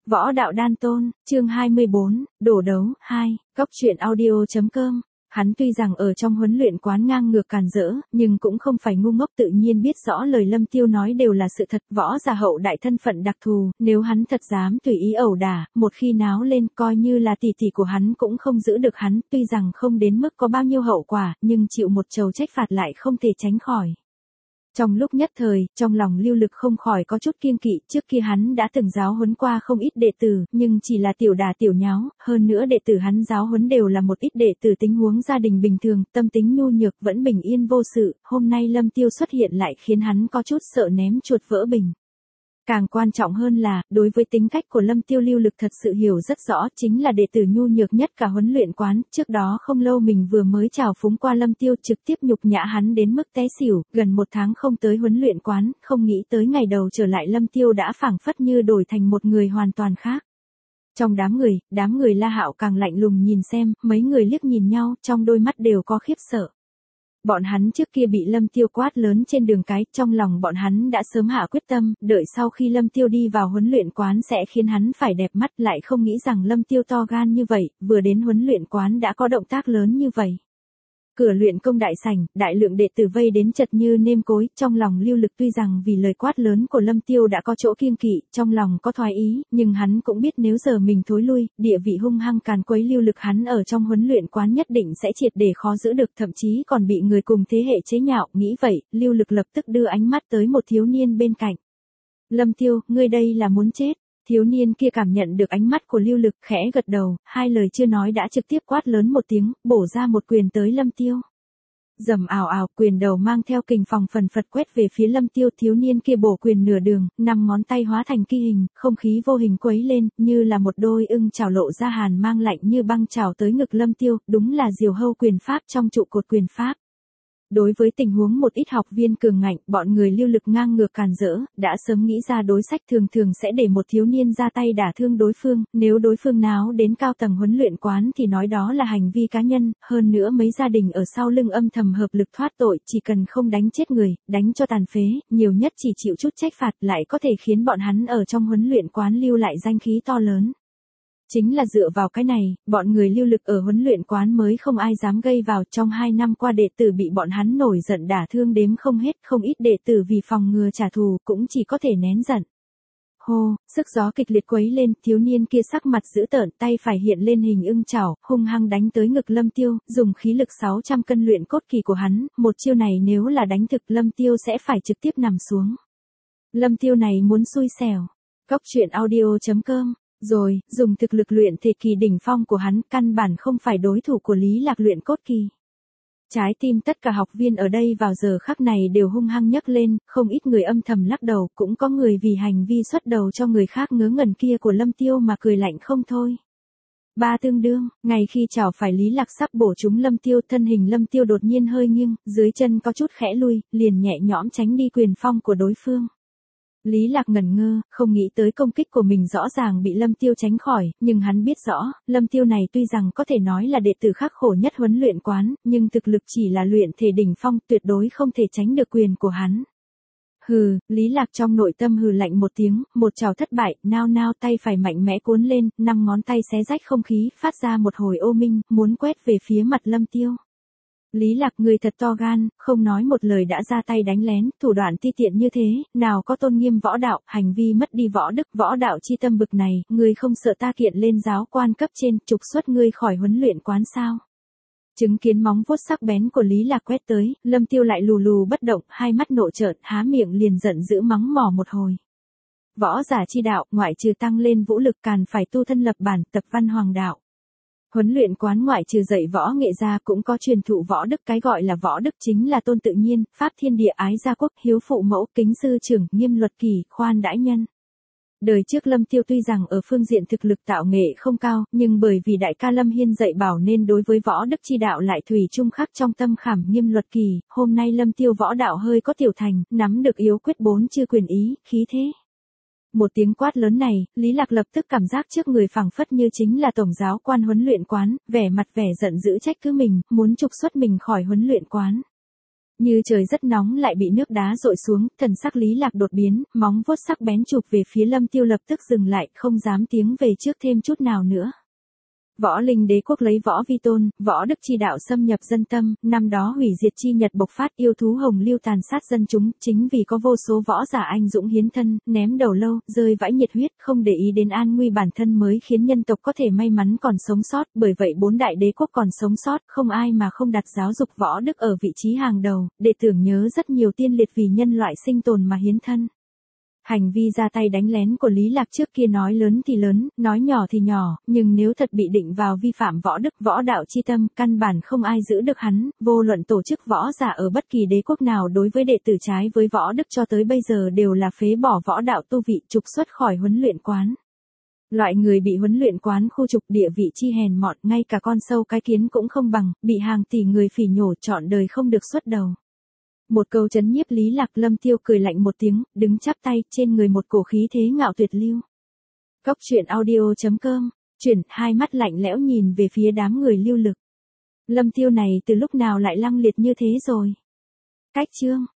Võ đạo đan tôn, chương 24, đổ đấu, 2, góc truyện audio.com. Hắn tuy rằng ở trong huấn luyện quán ngang ngược càn rỡ, nhưng cũng không phải ngu ngốc, tự nhiên biết rõ lời Lâm Tiêu nói đều là sự thật. Võ giả hậu đại thân phận đặc thù, nếu hắn thật dám tùy ý ẩu đả, một khi náo lên coi như là tỷ tỷ của hắn cũng không giữ được hắn. Tuy rằng không đến mức có bao nhiêu hậu quả, nhưng chịu một trầu trách phạt lại không thể tránh khỏi. Trong lúc nhất thời, trong lòng Lưu Lực không khỏi có chút kiêng kỵ. Trước kia hắn đã từng giáo huấn qua không ít đệ tử, nhưng chỉ là tiểu đả tiểu nháo, hơn nữa đệ tử hắn giáo huấn đều là một ít đệ tử tình huống gia đình bình thường, tâm tính nhu nhược, vẫn bình yên vô sự. Hôm nay Lâm Tiêu xuất hiện lại khiến hắn có chút sợ ném chuột vỡ bình. Càng quan trọng hơn là, đối với tính cách của Lâm Tiêu Lưu Lực thật sự hiểu rất rõ, chính là đệ tử nhu nhược nhất cả huấn luyện quán. Trước đó không lâu mình vừa mới chào phúng qua Lâm Tiêu, trực tiếp nhục nhã hắn đến mức té xỉu, gần 1 tháng không tới huấn luyện quán, không nghĩ tới ngày đầu trở lại Lâm Tiêu đã phảng phất như đổi thành một người hoàn toàn khác. Trong đám người La Hạo càng lạnh lùng nhìn xem, mấy người liếc nhìn nhau, trong đôi mắt đều có khiếp sợ. Bọn hắn trước kia bị Lâm Tiêu quát lớn trên đường cái, trong lòng bọn hắn đã sớm hạ quyết tâm, đợi sau khi Lâm Tiêu đi vào huấn luyện quán sẽ khiến hắn phải đẹp mắt, lại không nghĩ rằng Lâm Tiêu to gan như vậy, vừa đến huấn luyện quán đã có động tác lớn như vậy. Cửa luyện công đại sảnh, đại lượng đệ tử vây đến chật như nêm cối, trong lòng Lưu Lực tuy rằng vì lời quát lớn của Lâm Tiêu đã có chỗ kiêng kỵ, trong lòng có thoái ý, nhưng hắn cũng biết nếu giờ mình thối lui, địa vị hung hăng càn quấy Lưu Lực hắn ở trong huấn luyện quán nhất định sẽ triệt để khó giữ được, thậm chí còn bị người cùng thế hệ chế nhạo. Nghĩ vậy, Lưu Lực lập tức đưa ánh mắt tới một thiếu niên bên cạnh. Lâm Tiêu, ngươi đây là muốn chết. Thiếu niên kia cảm nhận được ánh mắt của Lưu Lực, khẽ gật đầu, hai lời chưa nói đã trực tiếp quát lớn một tiếng, bổ ra một quyền tới Lâm Tiêu. Rầm ào ào, quyền đầu mang theo kình phòng phần phật quét về phía Lâm Tiêu. Thiếu niên kia bổ quyền nửa đường, 5 ngón tay hóa thành kỳ hình, không khí vô hình quấy lên, như là một đôi ưng chảo lộ ra hàn mang lạnh như băng chảo tới ngực Lâm Tiêu, đúng là diều hâu quyền pháp trong trụ cột quyền pháp. Đối với tình huống một ít học viên cường ngạnh, bọn người Lưu Lực ngang ngược càn rỡ, đã sớm nghĩ ra đối sách thường thường sẽ để một thiếu niên ra tay đả thương đối phương, nếu đối phương náo đến cao tầng huấn luyện quán thì nói đó là hành vi cá nhân, hơn nữa mấy gia đình ở sau lưng âm thầm hợp lực thoát tội, chỉ cần không đánh chết người, đánh cho tàn phế, nhiều nhất chỉ chịu chút trách phạt lại có thể khiến bọn hắn ở trong huấn luyện quán lưu lại danh khí to lớn. Chính là dựa vào cái này, bọn người Lưu Lực ở huấn luyện quán mới không ai dám gây vào. Trong 2 năm qua đệ tử bị bọn hắn nổi giận đả thương đếm không hết, không ít đệ tử vì phòng ngừa trả thù cũng chỉ có thể nén giận. Hô, sức gió kịch liệt quấy lên, thiếu niên kia sắc mặt dữ tợn, tay phải hiện lên hình ưng chảo, hung hăng đánh tới ngực Lâm Tiêu, dùng khí lực 600 cân luyện cốt kỳ của hắn, một chiêu này nếu là đánh thực Lâm Tiêu sẽ phải trực tiếp nằm xuống. Lâm Tiêu này muốn xui xẻo. Góc truyện audio.com. Rồi, dùng thực lực luyện thể kỳ đỉnh phong của hắn, căn bản không phải đối thủ của Lý Lạc luyện cốt kỳ. Trái tim tất cả học viên ở đây vào giờ khắc này đều hung hăng nhấc lên, không ít người âm thầm lắc đầu, cũng có người vì hành vi xuất đầu cho người khác ngớ ngẩn kia của Lâm Tiêu mà cười lạnh không thôi. Ba tương đương, ngay khi chảo phải Lý Lạc sắp bổ trúng Lâm Tiêu, thân hình Lâm Tiêu đột nhiên hơi nghiêng, dưới chân có chút khẽ lui, liền nhẹ nhõm tránh đi quyền phong của đối phương. Lý Lạc ngẩn ngơ, không nghĩ tới công kích của mình rõ ràng bị Lâm Tiêu tránh khỏi, nhưng hắn biết rõ, Lâm Tiêu này tuy rằng có thể nói là đệ tử khắc khổ nhất huấn luyện quán, nhưng thực lực chỉ là luyện thể đỉnh phong, tuyệt đối không thể tránh được quyền của hắn. Hừ, Lý Lạc trong nội tâm hừ lạnh một tiếng, một trảo thất bại, nao nao tay phải mạnh mẽ cuốn lên, 5 ngón tay xé rách không khí, phát ra một hồi ô minh, muốn quét về phía mặt Lâm Tiêu. Lý Lạc, người thật to gan, không nói một lời đã ra tay đánh lén, thủ đoạn ti tiện như thế, nào có tôn nghiêm võ đạo, hành vi mất đi võ đức, võ đạo chi tâm bực này, người không sợ ta kiện lên giáo quan cấp trên, trục xuất ngươi khỏi huấn luyện quán sao? Chứng kiến móng vuốt sắc bén của Lý Lạc quét tới, Lâm Tiêu lại lù lù bất động, hai mắt nộ trợn, há miệng liền giận dữ mắng mỏ một hồi. Võ giả chi đạo, ngoại trừ tăng lên vũ lực càn phải tu thân lập bản, tập văn hoàng đạo. Huấn luyện quán ngoại trừ dạy võ nghệ ra cũng có truyền thụ võ đức, cái gọi là võ đức chính là tôn tự nhiên, pháp thiên địa, ái gia quốc, hiếu phụ mẫu, kính sư trưởng, nghiêm luật kỷ, khoan đãi nhân. Đời trước Lâm Tiêu tuy rằng ở phương diện thực lực tạo nghệ không cao, nhưng bởi vì đại ca Lâm Hiên dạy bảo nên đối với võ đức chi đạo lại thủy chung khắc trong tâm khảm, nghiêm luật kỷ. Hôm nay Lâm Tiêu võ đạo hơi có tiểu thành, nắm được yếu quyết 4 chư quyền ý, khí thế. Một tiếng quát lớn này, Lý Lạc lập tức cảm giác trước người phảng phất như chính là tổng giáo quan huấn luyện quán, vẻ mặt vẻ giận dữ trách cứ mình, muốn trục xuất mình khỏi huấn luyện quán. Như trời rất nóng lại bị nước đá dội xuống, thần sắc Lý Lạc đột biến, móng vuốt sắc bén chụp về phía Lâm Tiêu lập tức dừng lại, không dám tiến về trước thêm chút nào nữa. Võ Linh đế quốc lấy võ vi tôn, võ đức chi đạo xâm nhập dân tâm, năm đó hủy diệt chi nhật bộc phát, yêu thú hồng lưu tàn sát dân chúng, chính vì có vô số võ giả anh dũng hiến thân, ném đầu lâu, rơi vãi nhiệt huyết, không để ý đến an nguy bản thân mới khiến nhân tộc có thể may mắn còn sống sót, bởi vậy bốn đại đế quốc còn sống sót, không ai mà không đặt giáo dục võ đức ở vị trí hàng đầu, để tưởng nhớ rất nhiều tiên liệt vì nhân loại sinh tồn mà hiến thân. Hành vi ra tay đánh lén của Lý Lạc trước kia nói lớn thì lớn, nói nhỏ thì nhỏ, nhưng nếu thật bị định vào vi phạm võ đức, võ đạo chi tâm, căn bản không ai giữ được hắn, vô luận tổ chức võ giả ở bất kỳ đế quốc nào đối với đệ tử trái với võ đức cho tới bây giờ đều là phế bỏ võ đạo tu vị, trục xuất khỏi huấn luyện quán. Loại người bị huấn luyện quán khu trục, địa vị chi hèn mọn, ngay cả con sâu cái kiến cũng không bằng, bị hàng tỷ người phỉ nhổ, trọn đời không được xuất đầu. Một câu chấn nhiếp Lý Lạc. Lâm Tiêu cười lạnh một tiếng, đứng chắp tay, trên người một cổ khí thế ngạo tuyệt lưu. Cốc truyện audio.com, chuyển, hai mắt lạnh lẽo nhìn về phía đám người lưu lực. Lâm Tiêu này từ lúc nào lại lăng liệt như thế rồi? Cách chương